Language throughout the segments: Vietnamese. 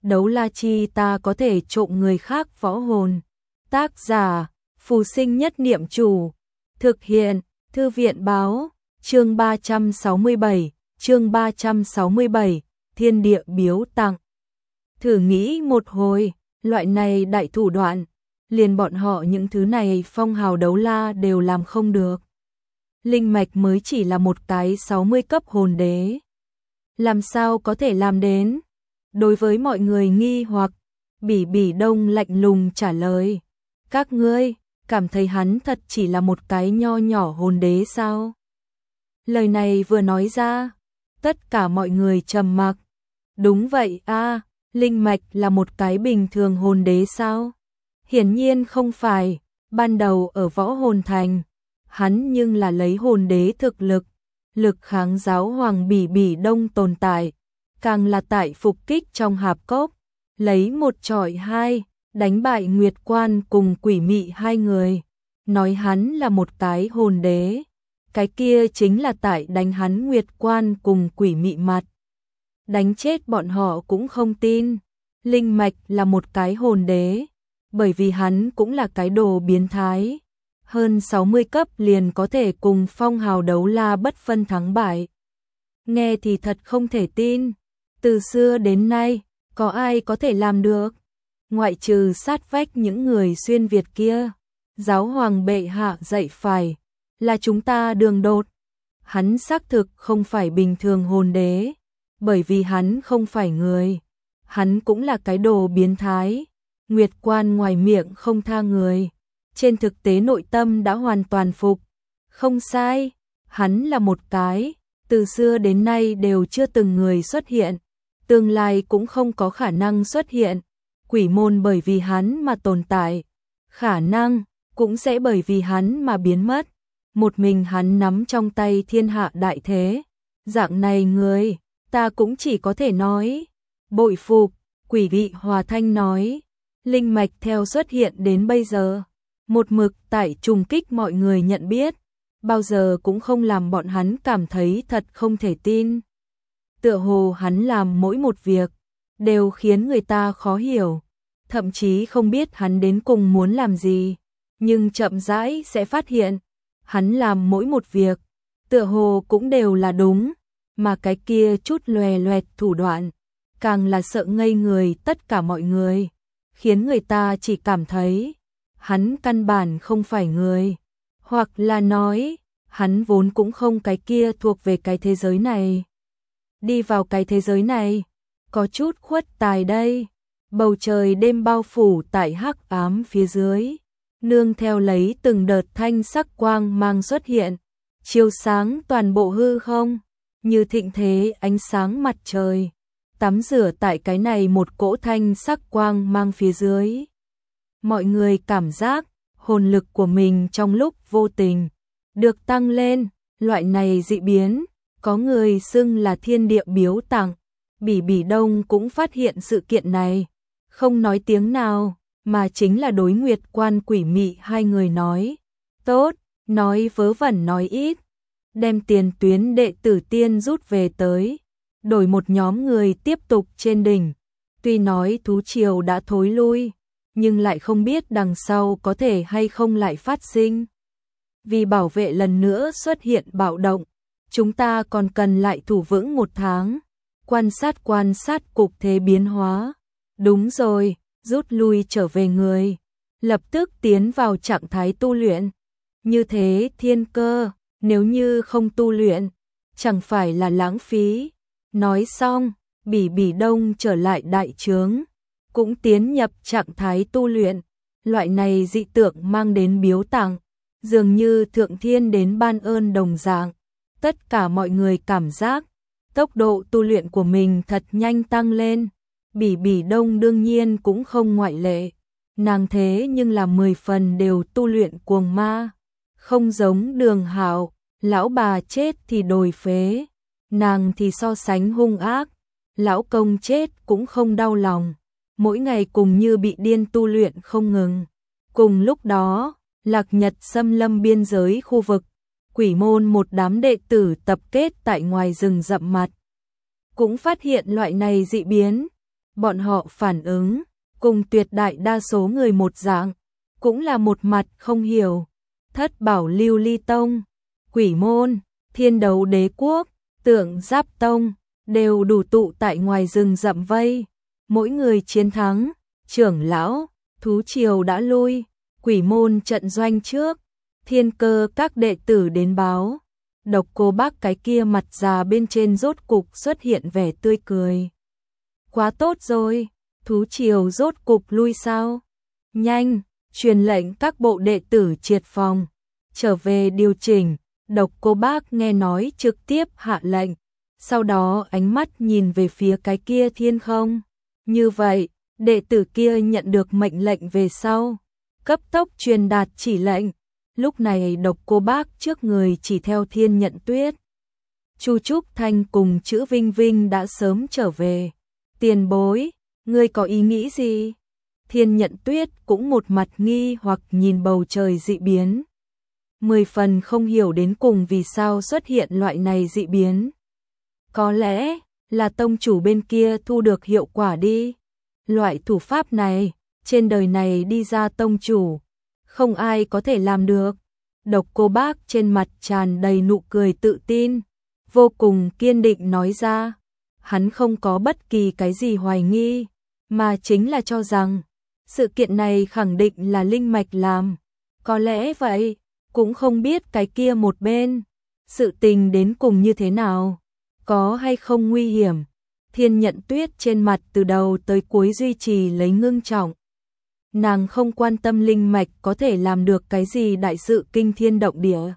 đấu la chi ta có thể trộm người khác võ hồn. Tác giả, Phù Sinh Nhất Niệm Chủ. Thực hiện, Thư viện báo, chương 367, Thiên Địa Biếu Tặng. Thử nghĩ một hồi, loại này đại thủ đoạn, liền bọn họ những thứ này phong hào đấu la đều làm không được. Linh mạch mới chỉ là một cái 60 cấp hồn đế. Làm sao có thể làm đến? Đối với mọi người nghi hoặc, Bỉ Đông lạnh lùng trả lời. Các ngươi, cảm thấy hắn thật chỉ là một cái nho nhỏ hồn đế sao? Lời này vừa nói ra, tất cả mọi người trầm mặc. Đúng vậy a, linh mạch là một cái bình thường hồn đế sao? Hiển nhiên không phải, ban đầu ở Võ Hồn Thành, hắn nhưng là lấy hồn đế thực lực kháng giáo hoàng Bỉ Đông tồn tại, càng là tại phục kích trong hạp cốc, lấy một chọi hai, đánh bại Nguyệt Quan cùng Quỷ Mị hai người. Nói hắn là một cái hồn đế, cái kia chính là tại đánh hắn Nguyệt Quan cùng Quỷ Mị mặt. Đánh chết bọn họ cũng không tin. Linh mạch là một cái hồn đế, bởi vì hắn cũng là cái đồ biến thái. Hơn 60 cấp liền có thể cùng phong hào đấu la bất phân thắng bại. Nghe thì thật không thể tin. Từ xưa đến nay, có ai có thể làm được? Ngoại trừ sát vách những người xuyên Việt kia. Giáo hoàng bệ hạ dạy phải, là chúng ta đường đột. Hắn xác thực không phải bình thường hồn đế, bởi vì hắn không phải người. Hắn cũng là cái đồ biến thái. Nguyệt Quan ngoài miệng không tha người, trên thực tế nội tâm đã hoàn toàn phục. Không sai, hắn là một cái, từ xưa đến nay đều chưa từng người xuất hiện, tương lai cũng không có khả năng xuất hiện. Quỷ môn bởi vì hắn mà tồn tại, khả năng cũng sẽ bởi vì hắn mà biến mất. Một mình hắn nắm trong tay thiên hạ đại thế. Dạng này người, ta cũng chỉ có thể nói bội phục. Quỷ Vị Hòa Thanh nói, linh mạch theo xuất hiện đến bây giờ, một mực tại trùng kích mọi người nhận biết, bao giờ cũng không làm bọn hắn cảm thấy thật không thể tin. Tựa hồ hắn làm mỗi một việc đều khiến người ta khó hiểu, thậm chí không biết hắn đến cùng muốn làm gì, nhưng chậm rãi sẽ phát hiện, hắn làm mỗi một việc tựa hồ cũng đều là đúng, mà cái kia chút loè loẹt thủ đoạn càng là sợ ngây người tất cả mọi người, khiến người ta chỉ cảm thấy hắn căn bản không phải người, hoặc là nói hắn vốn cũng không cái kia thuộc về cái thế giới này. Đi vào cái thế giới này có chút khuất tài đây. Bầu trời đêm bao phủ tại hắc ám phía dưới, nương theo lấy từng đợt thanh sắc quang mang xuất hiện, chiếu sáng toàn bộ hư không, như thịnh thế ánh sáng mặt trời, tắm rửa tại cái này một cỗ thanh sắc quang mang phía dưới. Mọi người cảm giác hồn lực của mình trong lúc vô tình được tăng lên, loại này dị biến, có người xưng là thiên địa biếu tặng. Bỉ Đông cũng phát hiện sự kiện này, không nói tiếng nào, mà chính là đối Nguyệt Quan Quỷ Mị hai người nói. Tốt, nói vớ vẩn nói ít, đem tiền tuyến đệ tử tiên rút về tới, đổi một nhóm người tiếp tục trên đỉnh. Tuy nói thú triều đã thối lui, nhưng lại không biết đằng sau có thể hay không lại phát sinh. Vì bảo vệ lần nữa xuất hiện bạo động, chúng ta còn cần lại thủ vững 1 tháng, quan sát cục thế biến hóa. Đúng rồi, rút lui trở về người, lập tức tiến vào trạng thái tu luyện. Như thế thiên cơ, nếu như không tu luyện, chẳng phải là lãng phí. Nói xong, Bỉ Đông trở lại đại trướng, cũng tiến nhập trạng thái tu luyện. Loại này dị tượng mang đến biếu tặng, dường như thượng thiên đến ban ơn đồng dạng. Tất cả mọi người cảm giác tốc độ tu luyện của mình thật nhanh tăng lên. Bỉ Đông đương nhiên cũng không ngoại lệ. Nàng thế nhưng là 10 phần đều tu luyện cuồng ma. Không giống Đường Hạo, lão bà chết thì đồi phế. Nàng thì so sánh hung ác. Lão công chết cũng không đau lòng. Mỗi ngày cùng như bị điên tu luyện không ngừng. Cùng lúc đó, Lạc Nhật xâm lâm biên giới khu vực. Quỷ môn một đám đệ tử tập kết tại ngoài rừng rậm mặt. Cũng phát hiện loại này dị biến. bọn họ phản ứng, cùng tuyệt đại đa số người một dạng, cũng là một mặt không hiểu. Thất bảo lưu ly tông, quỷ môn, thiên đấu đế quốc, tượng giáp tông, đều đủ tụ tại ngoài rừng rậm vây. Mỗi người chiến thắng, trưởng lão, thú triều đã lui, quỷ môn trận doanh trước, thiên cơ các đệ tử đến báo. Độc Cô Bác cái kia mặt già bên trên rốt cục xuất hiện vẻ tươi cười. Quá tốt rồi, thú triều rốt cục lui sao? Nhanh, truyền lệnh các bộ đệ tử triệt phòng, trở về điều chỉnh. Độc Cô Bác nghe nói trực tiếp hạ lệnh, sau đó ánh mắt nhìn về phía cái kia thiên không. Như vậy, đệ tử kia nhận được mệnh lệnh về sau, cấp tốc truyền đạt chỉ lệnh. Lúc này Độc Cô Bác trước người chỉ theo Thiên Nhận Tuyết. Chu Trúc Thanh cùng Chữ Vinh Vinh đã sớm trở về. Tiền bối, ngươi có ý nghĩ gì? Thiên Nhận Tuyết cũng một mặt nghi hoặc nhìn bầu trời dị biến. 10 phần không hiểu đến cùng vì sao xuất hiện loại này dị biến. Có lẽ là tông chủ bên kia thu được hiệu quả đi. Loại thủ pháp này, trên đời này đi ra tông chủ, không ai có thể làm được. Độc Cô Bác trên mặt tràn đầy nụ cười tự tin, vô cùng kiên định nói ra. Hắn không có bất kỳ cái gì hoài nghi, mà chính là cho rằng sự kiện này khẳng định là linh mạch làm. Có lẽ vậy, cũng không biết cái kia một bên, sự tình đến cùng như thế nào, có hay không nguy hiểm. Thiên Nhận Tuyết trên mặt từ đầu tới cuối duy trì lấy ngưng trọng. Nàng không quan tâm linh mạch có thể làm được cái gì đại sự kinh thiên động địa.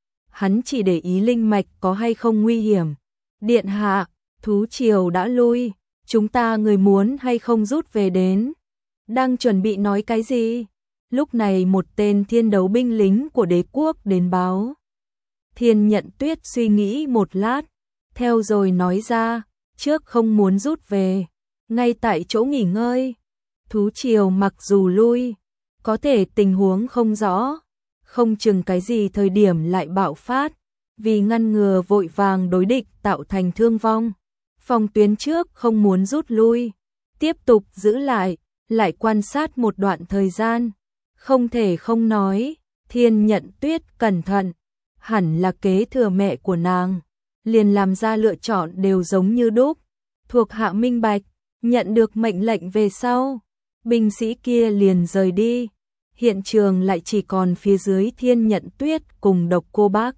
Hắn chỉ để ý linh mạch có hay không nguy hiểm. Điện hạ, thú triều đã lui, chúng ta người muốn hay không rút về đến. Đang chuẩn bị nói cái gì? Lúc này một tên thiên đấu binh lính của đế quốc đến báo. Thiên Nhận Tuyết suy nghĩ một lát, theo rồi nói ra, trước không muốn rút về, ngay tại chỗ nghỉ ngơi. Thú triều mặc dù lui, có thể tình huống không rõ, không chừng cái gì thời điểm lại bạo phát, vì ngăn ngừa vội vàng đối địch tạo thành thương vong. Phòng tuyến trước không muốn rút lui, tiếp tục giữ lại quan sát một đoạn thời gian. Không thể không nói, Thiên Nhận Tuyết cẩn thận, hẳn là kế thừa mẹ của nàng, liền làm ra lựa chọn đều giống như đúc. Thuộc hạ minh bạch, nhận được mệnh lệnh về sau, binh sĩ kia liền rời đi. Hiện trường lại chỉ còn phía dưới Thiên Nhận Tuyết cùng Độc Cô Bác.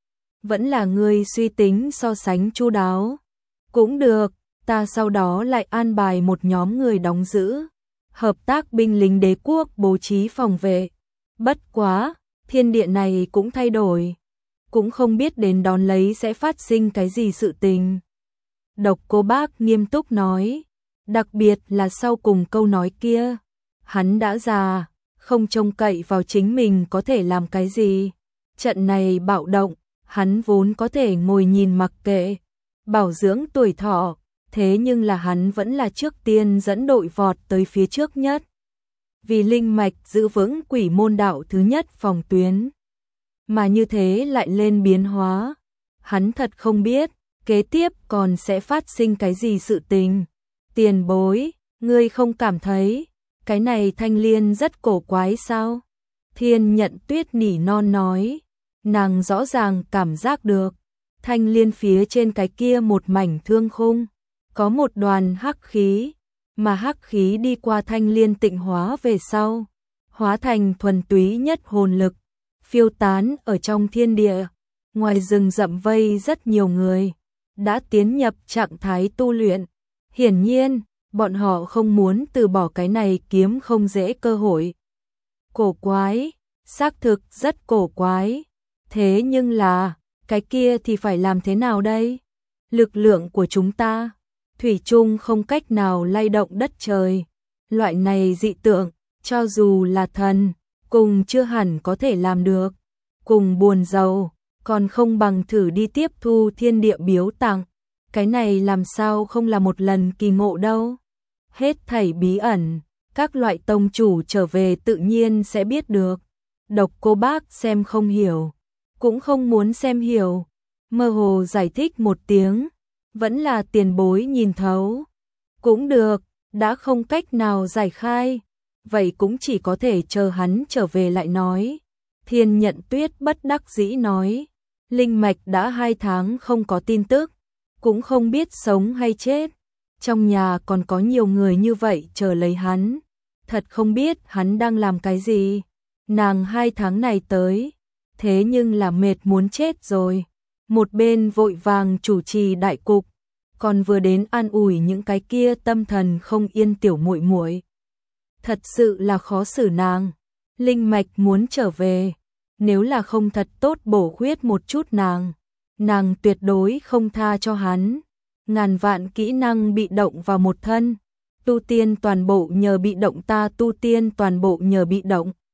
Vẫn là người suy tính so sánh chu đáo. Cũng được, ta sau đó lại an bài một nhóm người đóng giữ, hợp tác binh lính đế quốc bố trí phòng vệ. Bất quá, thiên địa này cũng thay đổi, cũng không biết đến đón lấy sẽ phát sinh cái gì sự tình. Độc Cô Bác nghiêm túc nói, đặc biệt là sau cùng câu nói kia, hắn đã già, không trông cậy vào chính mình có thể làm cái gì. Trận này bạo động, hắn vốn có thể ngồi nhìn mặc kệ, bảo dưỡng tuổi thọ, thế nhưng là hắn vẫn là trước tiên dẫn đội vọt tới phía trước nhất. Vì linh mạch giữ vững quỷ môn đạo thứ nhất phòng tuyến. Mà như thế lại lên biến hóa. Hắn thật không biết, kế tiếp còn sẽ phát sinh cái gì sự tình. Tiền bối, ngươi không cảm thấy, cái này Thanh Liên rất cổ quái sao? Thiên Nhận Tuyết nỉ non nói, nàng rõ ràng cảm giác được, Thanh Liên phía trên cái kia một mảnh thương khung, có một đoàn hắc khí, mà hắc khí đi qua Thanh Liên tịnh hóa về sau, hóa thành thuần túy nhất hồn lực, phiêu tán ở trong thiên địa. Ngoài rừng rậm vây rất nhiều người, đã tiến nhập trạng thái tu luyện. Hiển nhiên, bọn họ không muốn từ bỏ cái này kiếm không dễ cơ hội. Cổ quái, xác thực rất cổ quái. Thế nhưng là, cái kia thì phải làm thế nào đây? Lực lượng của chúng ta, thủy chung không cách nào lay động đất trời. Loại này dị tượng, cho dù là thần, cùng chưa hẳn có thể làm được. Cùng buồn rầu, còn không bằng thử đi tiếp thu thiên địa biếu tặng. Cái này làm sao không là một lần kỳ ngộ đâu. Hết thảy bí ẩn, các loại tông chủ trở về tự nhiên sẽ biết được. Độc Cô Bác xem không hiểu, cũng không muốn xem hiểu, mơ hồ giải thích một tiếng, vẫn là tiền bối nhìn thấu. Cũng được, đã không cách nào giải khai, vậy cũng chỉ có thể chờ hắn trở về lại nói. Thiên Nhận Tuyết bất đắc dĩ nói, linh mạch đã 2 tháng không có tin tức, cũng không biết sống hay chết, trong nhà còn có nhiều người như vậy chờ lấy hắn, thật không biết hắn đang làm cái gì. Nàng 2 tháng này tới, thế nhưng là mệt muốn chết rồi. Một bên vội vàng chủ trì đại cục, còn vừa đến an ủi những cái kia tâm thần không yên tiểu muội muội. Thật sự là khó xử nàng, linh mạch muốn trở về, nếu là không thật tốt bổ khuyết một chút nàng tuyệt đối không tha cho hắn. Ngàn vạn kỹ năng bị động vào một thân, tu tiên toàn bộ nhờ bị động, ta tu tiên toàn bộ nhờ bị động,